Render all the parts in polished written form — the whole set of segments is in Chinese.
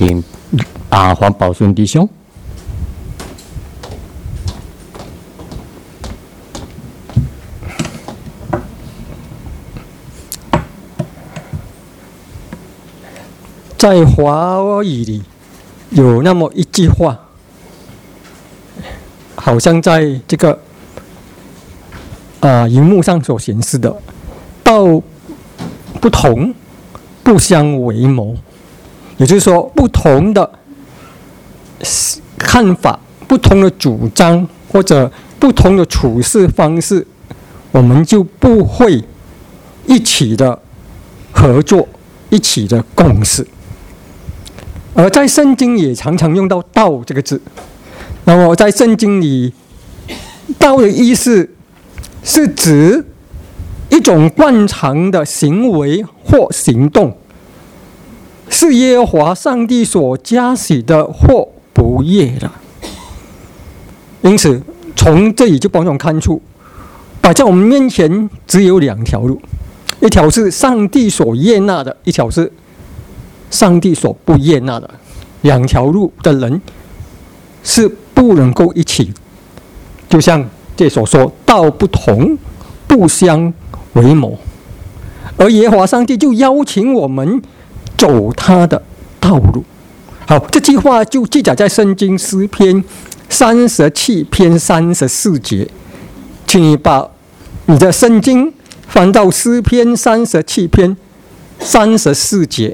黄宝顺弟兄。在华语里有那么一句话，好像在这个荧幕上所显示的“道不同，不相为谋”，也就是说，不同的看法、不同的主张或者不同的处事方式，我们就不会一起的合作、一起的共事。而在圣经也常常用到“道”这个字。那么在圣经里，“道”的意思是指一种惯常的行为或行动，是耶和华上帝所嘉许的或不悦的。因此，从这里就帮我们看出，摆在我们面前只有两条路，一条是上帝所悦纳的，一条是上帝所不悦纳的。两条路的人是不能够一起，就像这所说，道不同，不相为谋。而耶和华上帝就邀请我们走他的道路。好，这句话就记载在圣经诗篇37篇34节。请你把你的圣经翻到诗篇37篇34节。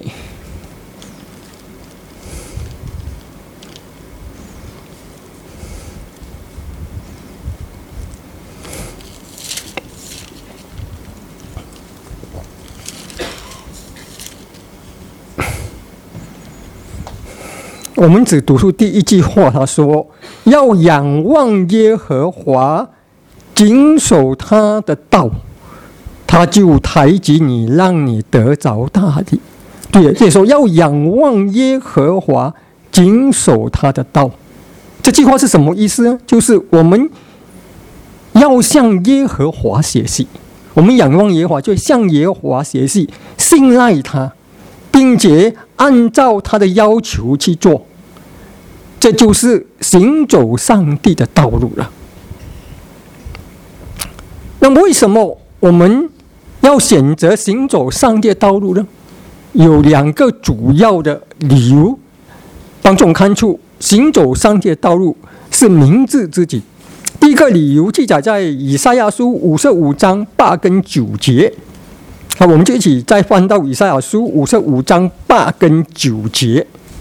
我们只读出第一句话，他说：“要仰望耶和华，谨守他的道，他就抬举你，让你得着大地。”对，这说要仰望耶和华，谨守他的道。这句话是什么意思呢？就是我们要向耶和华学习，我们仰望耶和华，就向耶和华学习，信赖他，并且按照他的要求去做。这就是行走上帝的道路了。那么为什么我们要选择行走上帝的道路呢？有两个主要的理由，帮助我们看出行走上帝的道路是明智之举。第一个理由记载在以赛亚书55章8跟9节。好，我们就一起再翻到以赛亚书55章8跟9节。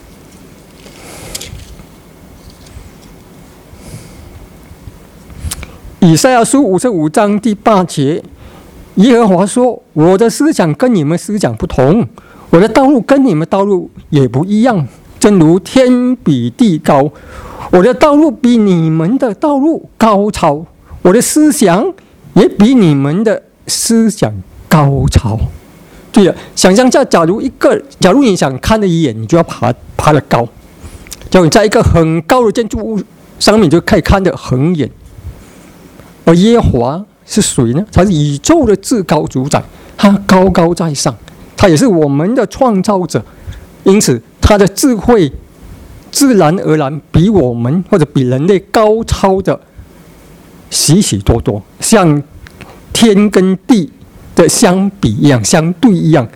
以赛亚书55章第8节，耶和华说：“我的思想跟你们思想不同，我的道路跟你们道路也不一样。正如天比地高，我的道路比你们的道路高超，我的思想也比你们的思想高超。”对了，想象一下，假如你想看得远，你就要爬得高。假如你在一个很高的建筑物上面，你就可以看得很远。而耶和华是谁呢？他是宇宙的至高主宰，他高高在上，他也是我们的创造者，因此他的智慧自然而然比我们或者比人类高超的许许多多，像天跟地的相比一样，相对一样。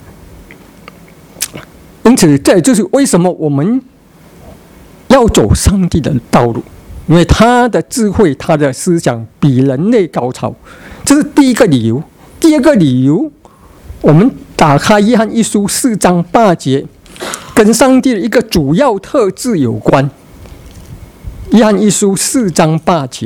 因此这也就是为什么我们要走上帝的道路，因为他的智慧、他的思想比人类高超，这是第一个理由。第二个理由，我们打开约翰一书4章8节，跟上帝的一个主要特质有关。约翰一书4章8节，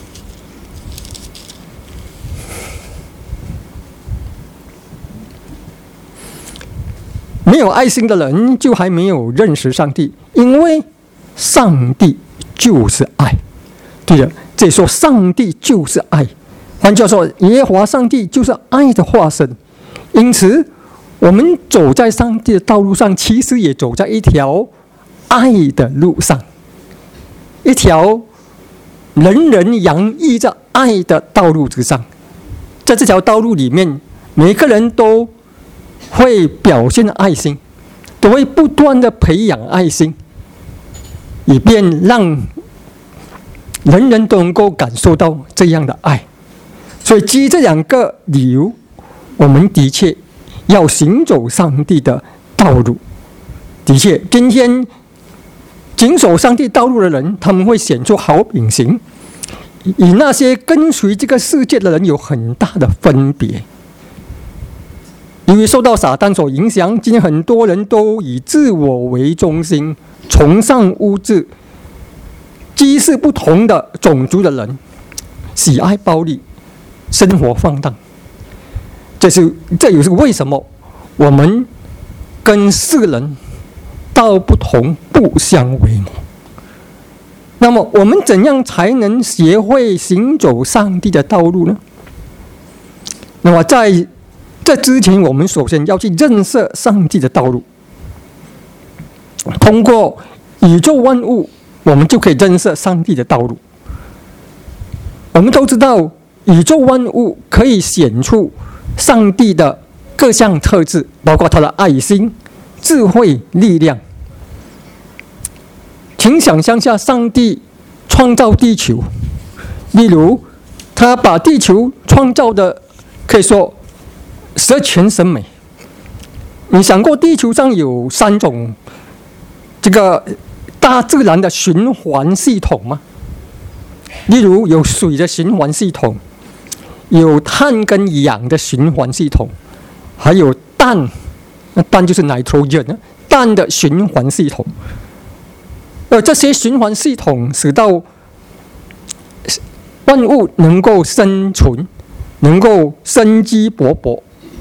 没有爱心的人就还没有认识上帝，因为上帝就是爱。对了，这里说上帝就是爱，换句话说，耶和华上帝就是爱的化身。因此我们走在上帝的道路上，其实也走在一条爱的路上，一条人人洋溢着爱的道路之上。在这条道路里面，每个人都会表现爱心， 都会不断的培养爱心，以便让人人都能够感受到这样的爱。所以基于这两个理由，我们的确要行走上帝的道路。的确，今天谨守上帝道路的人，他们会显出好秉行，与那些跟随这个世界的人有很大的分别。由于受到撒旦所影响，今天很多人都以自我为中心，崇尚物质，既是不同的种族的人，喜爱暴力，生活放荡。这也是为什么我们跟世人道不同，不相为谋。那么我们怎样才能学会行走上帝的道路呢？那么在这之前，我们首先要去认识上帝的道路。通过宇宙万物，我们就可以认识上帝的道路。我们都知道，宇宙万物可以显出上帝的各项特质，包括他的爱心、智慧、力量。请想象下，上帝创造地球，例如他把地球创造的可以说十全十美。你想过地球上有3种这个大自然的循环系统吗？例如有水的循环系统，有碳跟氧的循环系统，还有氮，那氮就是 nitrogen， 氮的循环系统。这些循环系统使到万物能够生存，能够生机勃勃。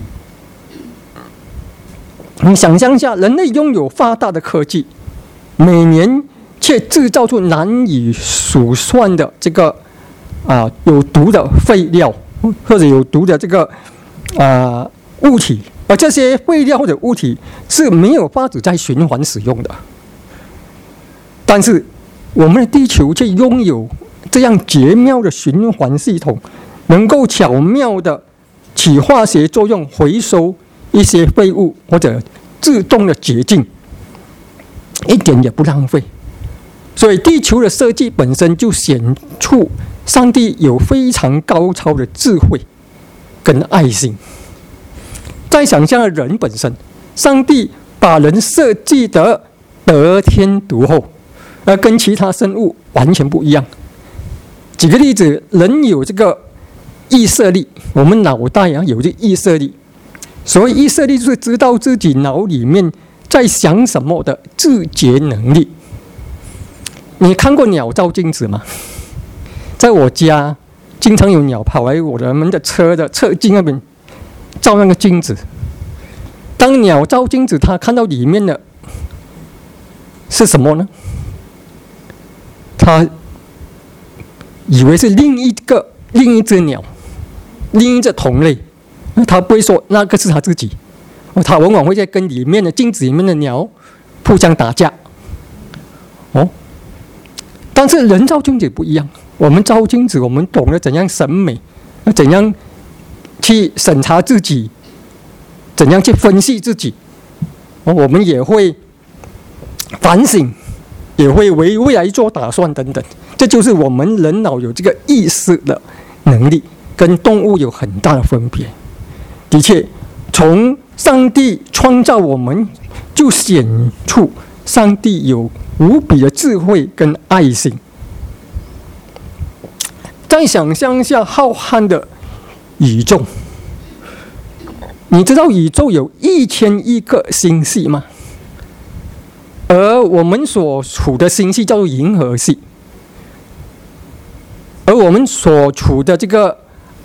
你想象一下，人类拥有发达的科技，每年却制造出难以数算的这个有毒的废料，或者有毒的这个物体，而这些废料或者物体是没有法子再循环使用的。但是我们的地球却拥有这样绝妙的循环系统，能够巧妙的起化学作用，回收一些废物，或者自动的洁净，一点也不浪费。所以地球的设计本身就显出上帝有非常高超的智慧跟爱心。再想象人本身，上帝把人设计得得天独厚，而跟其他生物完全不一样。举个例子，人有这个意识力，我们脑袋有这意识力。所谓意识力，就是知道自己脑里面在想什么的自觉能力。你看过鸟照镜子吗？在我家，经常有鸟跑来我们的车的侧镜那边照那个镜子。当鸟照镜子，它看到里面的是什么呢？他以为是另一只鸟，另一只同类，他不会说那个是他自己，他往往会在跟里面的镜子里面的鸟互相打架。但是人照镜子不一样，我们照镜子，我们懂得怎样审美，怎样去审查自己，怎样去分析自己，我们也会反省，也会为未来做打算等等。这就是我们人脑有这个意识的能力，跟动物有很大的分别。的确，从上帝创造我们，就显出上帝有无比的智慧跟爱心。再想象一下浩瀚的宇宙，你知道宇宙有1000亿个星系吗？而我们所处的星系叫做银河系，而我们所处的这个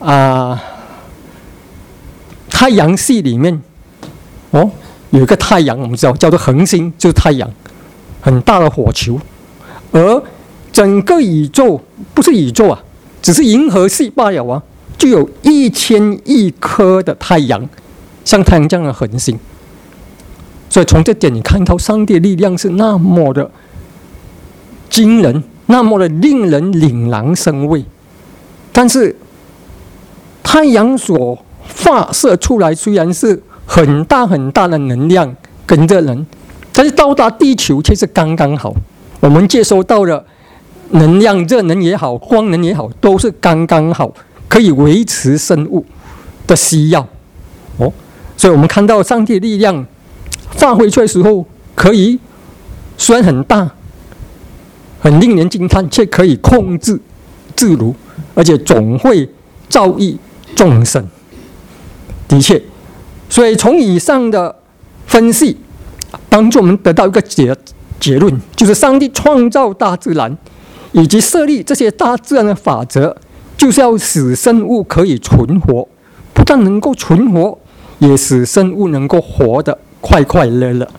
太阳系里面，有一个太阳，我们知道叫做恒星，就是太阳，很大的火球。而整个宇宙不是宇宙只是银河系罢了就有1000亿颗的太阳，像太阳这样的恒星。所以从这点你看到上帝的力量是那么的惊人，那么的令人领狼生畏。但是太阳所发射出来虽然是很大很大的能量跟热能， 但是到达地球却是刚刚好。我们接收到的能量，热能也好，光能也好，都是刚刚好，可以维持生物的需要。所以我们看到上帝的力量发挥出来的时候，可以虽然很大，很令人惊叹，却可以控制自如，而且总会造益众生。的确，所以从以上的分析，帮助我们得到一个结论，就是上帝创造大自然，以及设立这些大自然的法则，就是要使生物可以存活，不但能够存活，也使生物能够活得快快乐乐。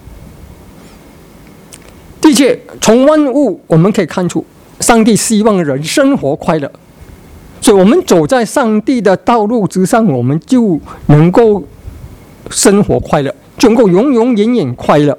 的确，从万物我们可以看出，上帝希望人生活快乐，所以我们走在上帝的道路之上，我们就能够生活快乐，就能够永永远远快乐。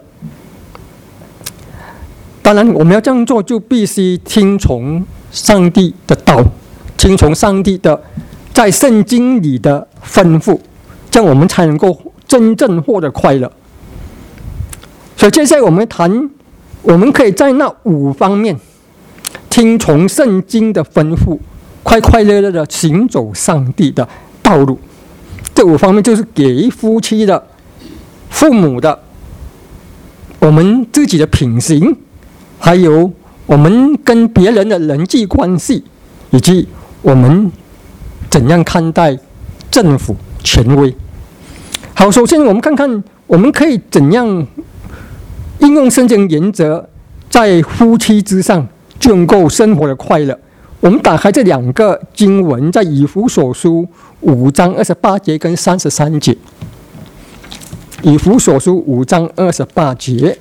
当然，我们要这样做，就必须听从上帝的道，听从上帝的在圣经里的吩咐，这样我们才能够真正获得快乐。所以接下来我们谈，我们可以在那5方面听从圣经的吩咐，快快乐乐的行走上帝的道路。这5方面就是给夫妻的、父母的、我们自己的品行，还有我们跟别人的人际关系，以及我们怎样看待政府权威。好，首先我们看看我们可以怎样应用圣经原则，在夫妻之上就能够生活的快乐。我们打开这2个经文，在以弗所书5章28节跟33节。以弗所书5章28节，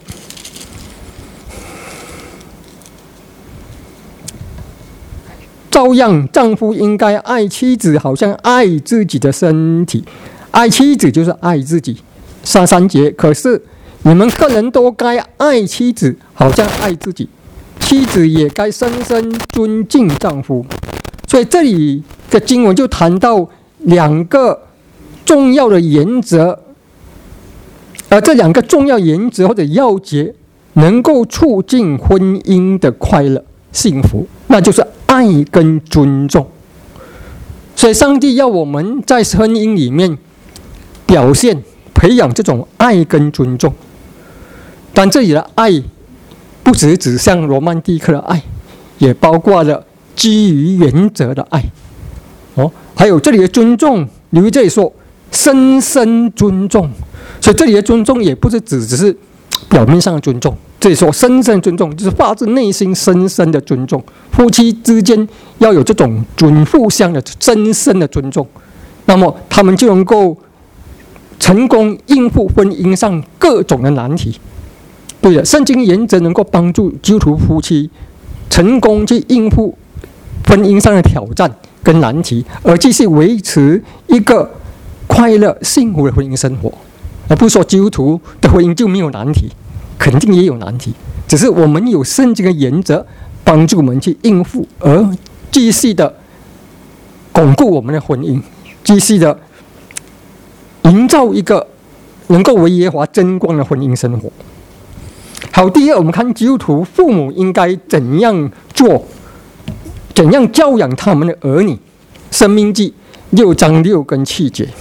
照样丈夫应该爱妻子，好像爱自己的身体。爱妻子就是爱自己。33节，可是你们个人都该爱妻子，好像爱自己。妻子也该深深尊敬丈夫。所以这里的经文就谈到2个重要的原则，而这2个重要原则或者要诀，能够促进婚姻的快乐幸福，那就是爱跟尊重。所以上帝要我们在婚姻里面表现、培养这种爱跟尊重。但这里的爱不只指向罗曼蒂克的爱，也包括了基于原则的爱。还有这里的尊重，留意这里说深深尊重。所以这里的尊重也不是只是表面上的尊重，这里说深深尊重，就是发自内心深深的尊重。夫妻之间要有这种互相的深深的尊重，那么他们就能够成功应付婚姻上各种的难题。对的，圣经原则能够帮助基督徒夫妻成功去应付婚姻上的挑战跟难题，而继续维持一个快乐幸福的婚姻生活。而不是说基督徒的婚姻就没有难题，肯定也有难题，只是我们有圣经的原则帮助我们去应付，而继续的巩固我们的婚姻，继续的营造一个能够为耶和华争光的婚姻生活。好，第二，我们看基督徒父母应该怎样做，怎样教养他们的儿女。申命记6章6跟7节。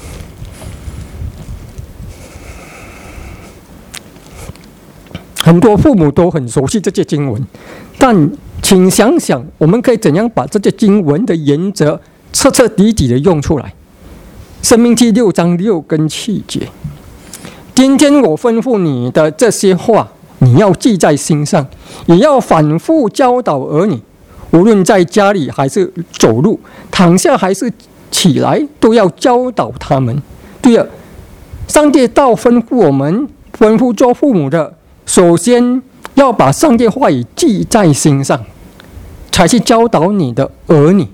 很多父母都很熟悉这些经文，但请想想，我们可以怎样把这些经文的原则彻彻底底的用出来。申命记6章6跟7节：今天我吩咐你的这些话，你要记在心上，也要反复教导儿女，无论在家里还是走路，躺下还是起来，都要教导他们。对了，上帝道吩咐我们，吩咐做父母的，首先要把上帝话语记在心上，才去教导你的儿女，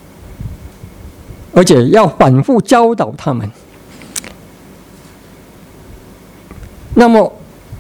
而且要反复教导他们。那么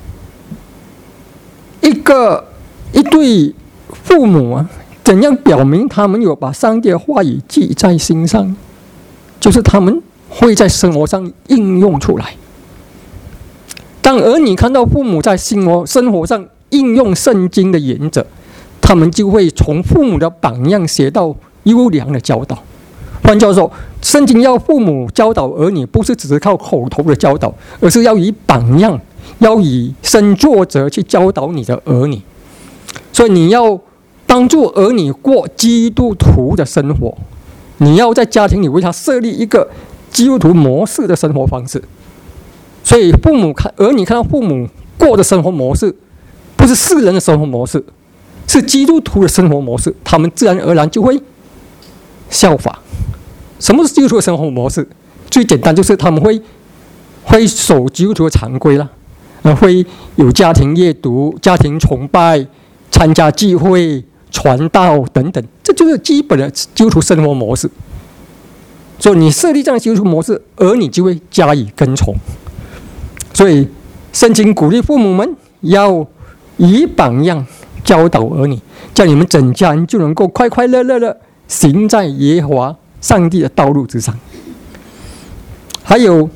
一对父母啊，怎样表明他们有把上帝的话语记在心上？就是他们会在生活上应用出来。 当儿女看到父母在生活上应用圣经的原则，他们就会从父母的榜样学到优良的教导。换句话说，圣经要父母教导儿女，不是只是靠口头的教导，而是要以榜样，要以身作则去教导你的儿女。所以你要帮助儿女过基督徒的生活，你要在家庭里为他设立一个基督徒模式的生活方式。所以儿女看到父母过的生活模式，不是世人的生活模式，是基督徒的生活模式，他们自然而然就会效法。什么是基督徒的生活模式？最简单就是他们会守基督徒的常规啦，会有家庭阅读、家庭崇拜、参加聚会、传道等等，这就是基本的基督徒生活模式。所以你设立这样的基督徒模式，儿女就会加以跟从。所以圣经鼓励父母们要以榜样教导儿女，叫你们整家人就能够快快乐乐的行在耶和华上帝的道路之上。还有，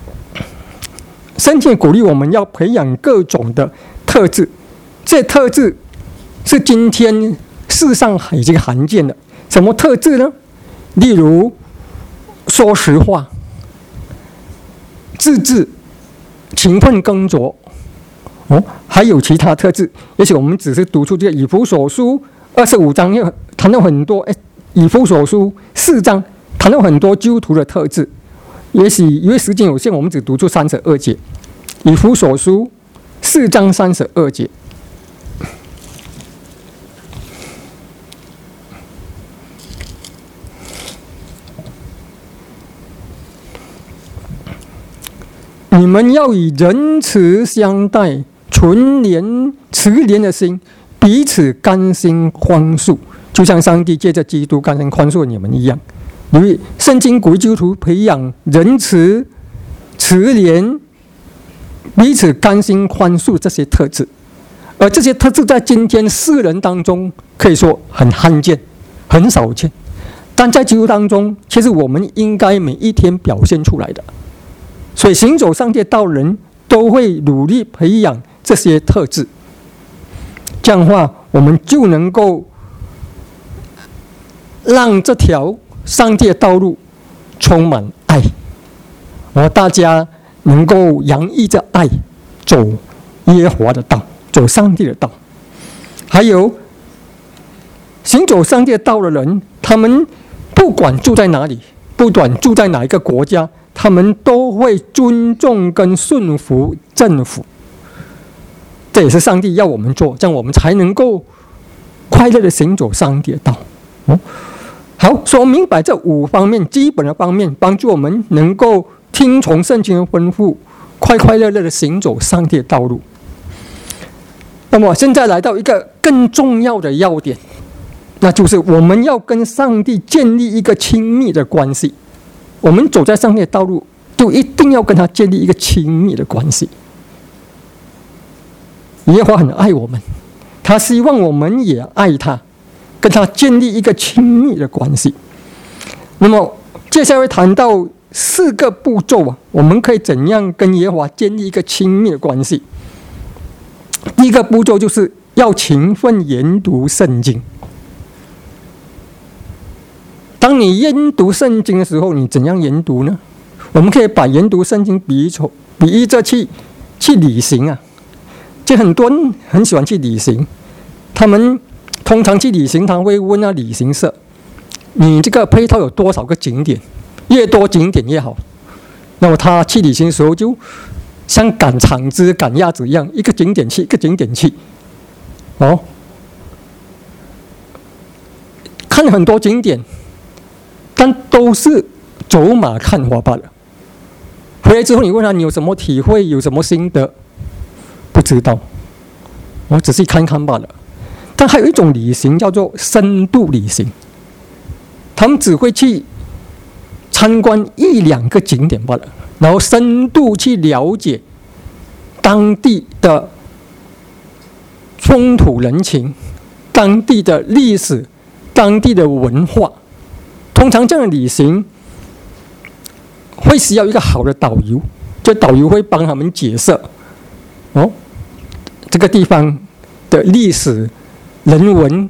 圣经鼓励我们要培养各种的特质，这些特质是今天世上已经罕见的。什么特质呢？例如说实话、自制、勤奋耕作。还有其他特质，也许我们只是读出这个以弗所书25章，又谈到很多，以弗所书4章谈到很多基督徒的特质。也许因为时间有限，我们只读出32节。以弗所书4章32节。你们要以仁慈相待，慈怜的心，彼此甘心宽恕，就像上帝借着基督甘心宽恕你们一样。因为圣经鼓励基督徒培养仁慈、慈怜、彼此甘心宽恕这些特质，而这些特质在今天世人当中可以说很罕见、很少见，但在基督当中，其实我们应该每一天表现出来的。所以行走上帝的道人都会努力培养这些特质，这样的话，我们就能够让这条上帝的道路充满爱，而大家能够洋溢着爱，走耶和华的道，走上帝的道。还有行走上帝的道的人，他们不管住在哪里，不管住在哪一个国家，他们都会尊重跟顺服政府。这也是上帝要我们做，这样我们才能够快乐的行走上帝的道。好，说明白这5方面基本的方面，帮助我们能够听从圣经的吩咐，快快乐乐的行走上帝的道路。那么现在来到一个更重要的要点，那就是我们要跟上帝建立一个亲密的关系。我们走在上帝的道路，就一定要跟他建立一个亲密的关系。耶和华很爱我们，他希望我们也爱他，跟他建立一个亲密的关系。那么接下来谈到4个步骤我们可以怎样跟耶和华建立一个亲密的关系？第一个步骤就是要勤奋研读圣经。当你研读圣经的时候，你怎样研读呢？我们可以把研读圣经比喻着去旅行就很多人很喜欢去旅行，他们通常去旅行，他会问旅行社，你这个配套有多少个景点？越多景点越好。那么他去旅行的时候，就像赶场子、赶鸭子一样，一个景点去，一个景点去，看很多景点。但都是走马看花罢了。回来之后，你问他你有什么体会，有什么心得？不知道，我只是看看罢了。但还有一种旅行叫做深度旅行，他们只会去参观1、2个景点罢了，然后深度去了解当地的风土人情、当地的历史、当地的文化。通常这样的旅行会需要一个好的导游，这导游会帮他们解释这个地方的历史、人文、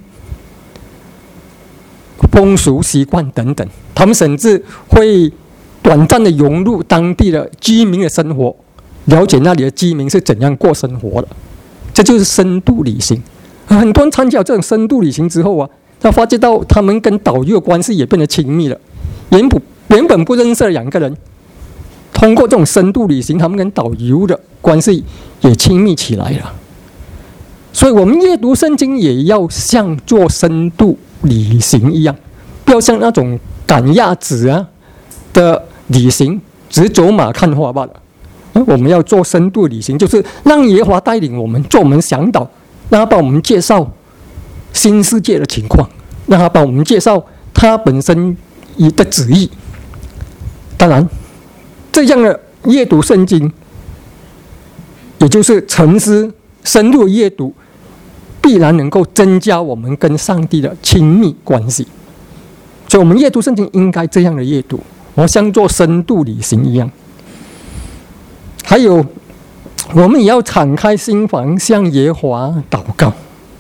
风俗习惯等等，他们甚至会短暂的融入当地的居民的生活，了解那里的居民是怎样过生活的。这就是深度旅行。很多人参加这种深度旅行之后他发觉到他们跟导游的关系也变得亲密了。原本不认识的两个人，通过这种深度旅行，他们跟导游的关系也亲密起来了。所以我们阅读圣经也要像做深度旅行一样，不要像那种赶鸭子的旅行，只是走马看花罢了。我们要做深度旅行，就是让耶和华带领我们，做我们向导，让他帮我们介绍新世界的情况，让他帮我们介绍他本身的旨意。当然，这样的阅读圣经，也就是沉思深入阅读，必然能够增加我们跟上帝的亲密关系。所以我们阅读圣经应该这样的阅读，像做深度旅行一样。还有，我们也要敞开心房向耶和华祷告。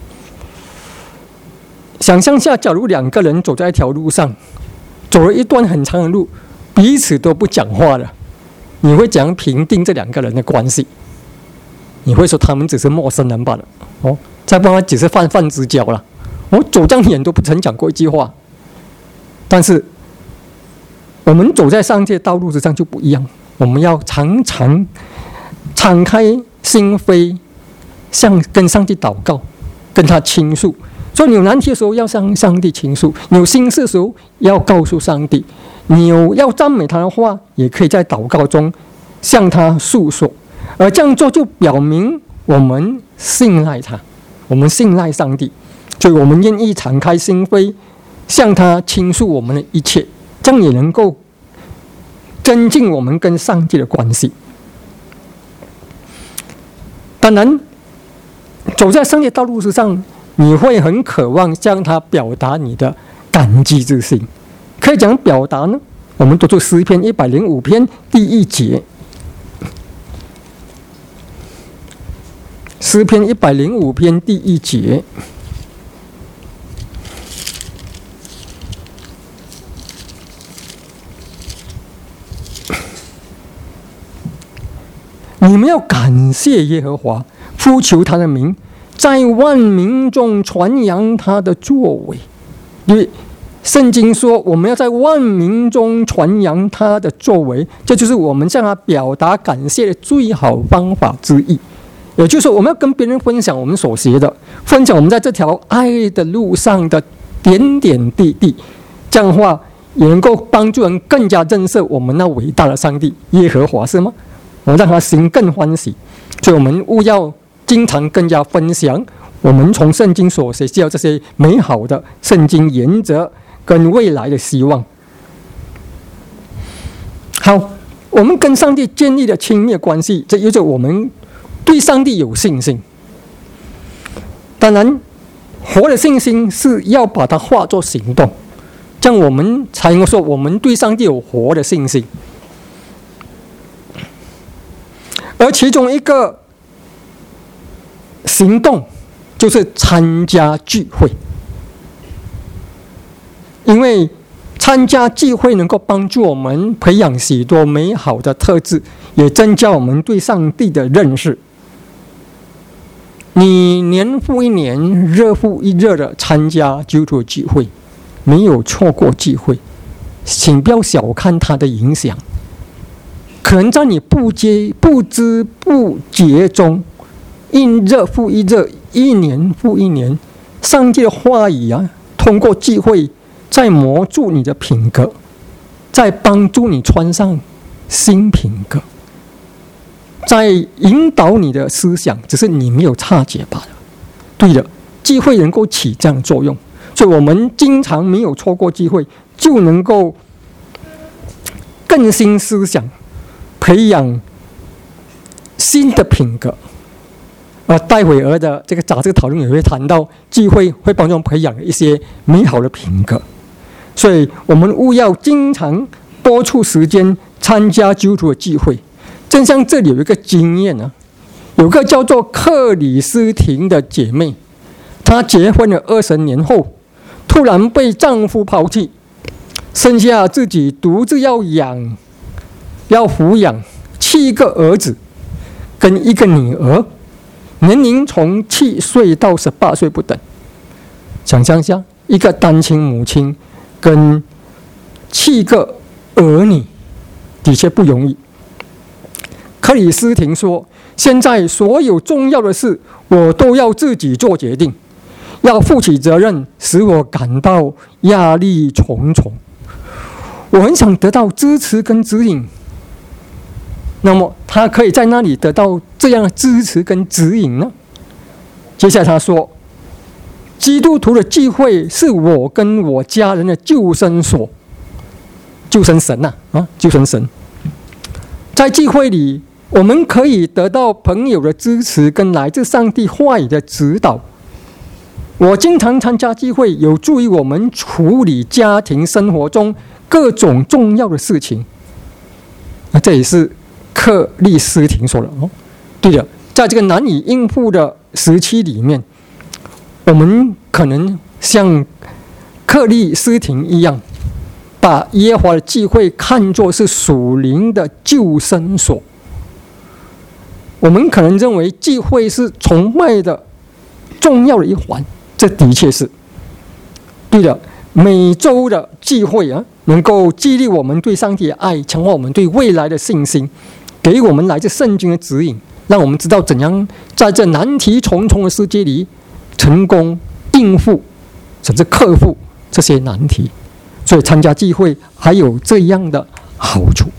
想象下，假如两个人走在一条路上，走了一段很长的路，彼此都不讲话了，你会怎样评定这两个人的关系？你会说他们只是陌生人罢了，再不然只是泛之交了。走这样远都不曾讲过一句话。但是我们走在上帝的道路之上就不一样，我们要常常敞开心扉，跟上帝祷告，跟他倾诉。所以你有难题的时候要向上帝倾诉，你有心事的时候要告诉上帝，你有要赞美他的话，也可以在祷告中向他诉说。而这样做就表明我们信赖他，我们信赖上帝，所以我们愿意敞开心扉，向他倾诉我们的一切，这样也能够增进我们跟上帝的关系。当然，走在上帝道路之上，你会很渴望向他表达你的感激之心。可以怎样表达呢？我们读出诗篇105篇第1节。诗篇105篇第1节。你们要感谢耶和华，呼求他的名，在万民中传扬他的作为。因为圣经说我们要在万民中传扬他的作为，这就是我们向他表达感谢的最好方法之一。也就是说，我们要跟别人分享我们所学的，分享我们在这条爱的路上的点点滴滴，这样的话也能够帮助人更加认识我们那伟大的上帝耶和华，是吗？我让他心更欢喜。所以我们务要经常更加分享我们从圣经所学习到这些美好的圣经原则跟未来的希望。好，我们跟上帝建立了亲密关系，这意味着我们对上帝有信心。当然，活的信心是要把它化作行动，这样我们才能够说我们对上帝有活的信心。而其中一个行动就是参加聚会，因为参加聚会能够帮助我们培养许多美好的特质，也增加我们对上帝的认识。你年复一年、日复一日的参加基督徒聚会，没有错过聚会，请不要小看它的影响。可能在你不知不觉中，一日复一日，一年复一年，上帝的话语通过聚会在磨铸你的品格，在帮助你穿上新品格，在引导你的思想，只是你没有察觉罢了。对的，聚会能够起这样的作用，所以我们经常没有错过聚会，就能够更新思想，培养新的品格。待会儿的这个杂志讨论也会谈到，聚会会帮助我们培养一些美好的品格。所以我们务要经常多出时间参加基督徒的聚会。正像这里有一个经验有个叫做克里斯汀的姐妹，她结婚了20年后，突然被丈夫抛弃，剩下自己独自要抚养7个儿子跟1个女儿，年龄从7岁到18岁不等。想象一下，一个单亲母亲跟7个儿女，的确不容易。克里斯汀说，现在所有重要的事我都要自己做决定，要负起责任，使我感到压力重重。我很想得到支持跟指引，那么他可以在那里得到这样的支持跟指引呢？接下来他说，基督徒的聚会是我跟我家人的救生所，救生神救生神。在聚会里，我们可以得到朋友的支持跟来自上帝话语的指导。我经常参加聚会，有助于我们处理家庭生活中各种重要的事情。这也是克里斯汀说的哦。对的，在这个难以应付的时期里面，我们可能像克里斯汀一样，把耶和华的聚会看作是属灵的救生所。我们可能认为聚会是崇拜的重要的一环，这的确是对的。每周的聚会能够激励我们对上帝的爱，强化我们对未来的信心，给予我们来自圣经的指引，让我们知道怎样在这难题重重的世界里成功应付甚至克服这些难题。所以参加聚会还有这样的好处。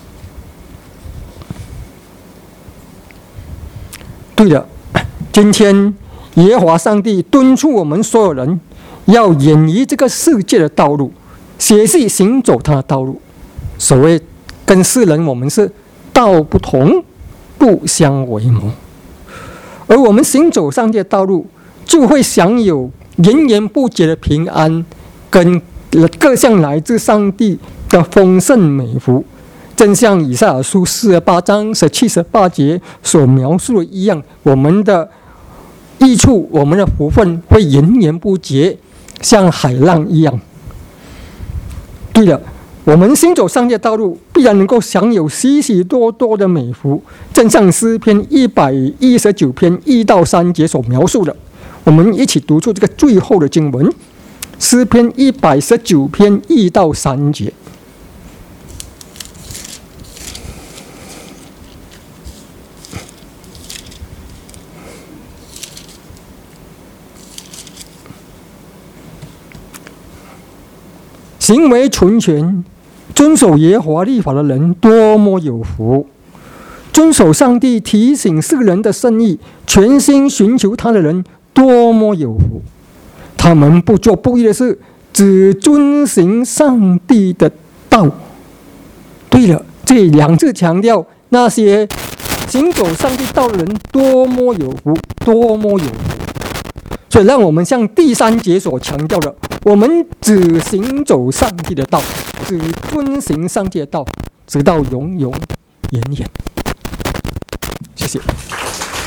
对的，今天耶和华上帝敦促我们所有人要远离这个世界的道路，学习行走他的道路。所谓跟世人我们是道不同，不相为谋。而我们行走上帝的道路，就会享有源源不绝的平安跟各项来自上帝的丰盛美福。正像以赛亚书48章17、18节所描述的一样，我们的益处，我们的福分会源源不绝，像海浪一样。对了，我们行走上帝的道路，必然能够享有许许多多的美福。正像诗篇119篇1到3节所描述的，我们一起读出这个最后的经文，诗篇119篇1到3节。行为纯全，遵守耶和华律法的人多么有福！遵守上帝提醒世人的圣意，全心寻求他的人多么有福！他们不做不义的事，只遵行上帝的道。对了，这2次强调那些行走上帝道的人多么有福，多么有福。所以让我们像第3节所强调的，我们只行走上帝的道，只遵行上帝的道，直到永永远远。谢谢。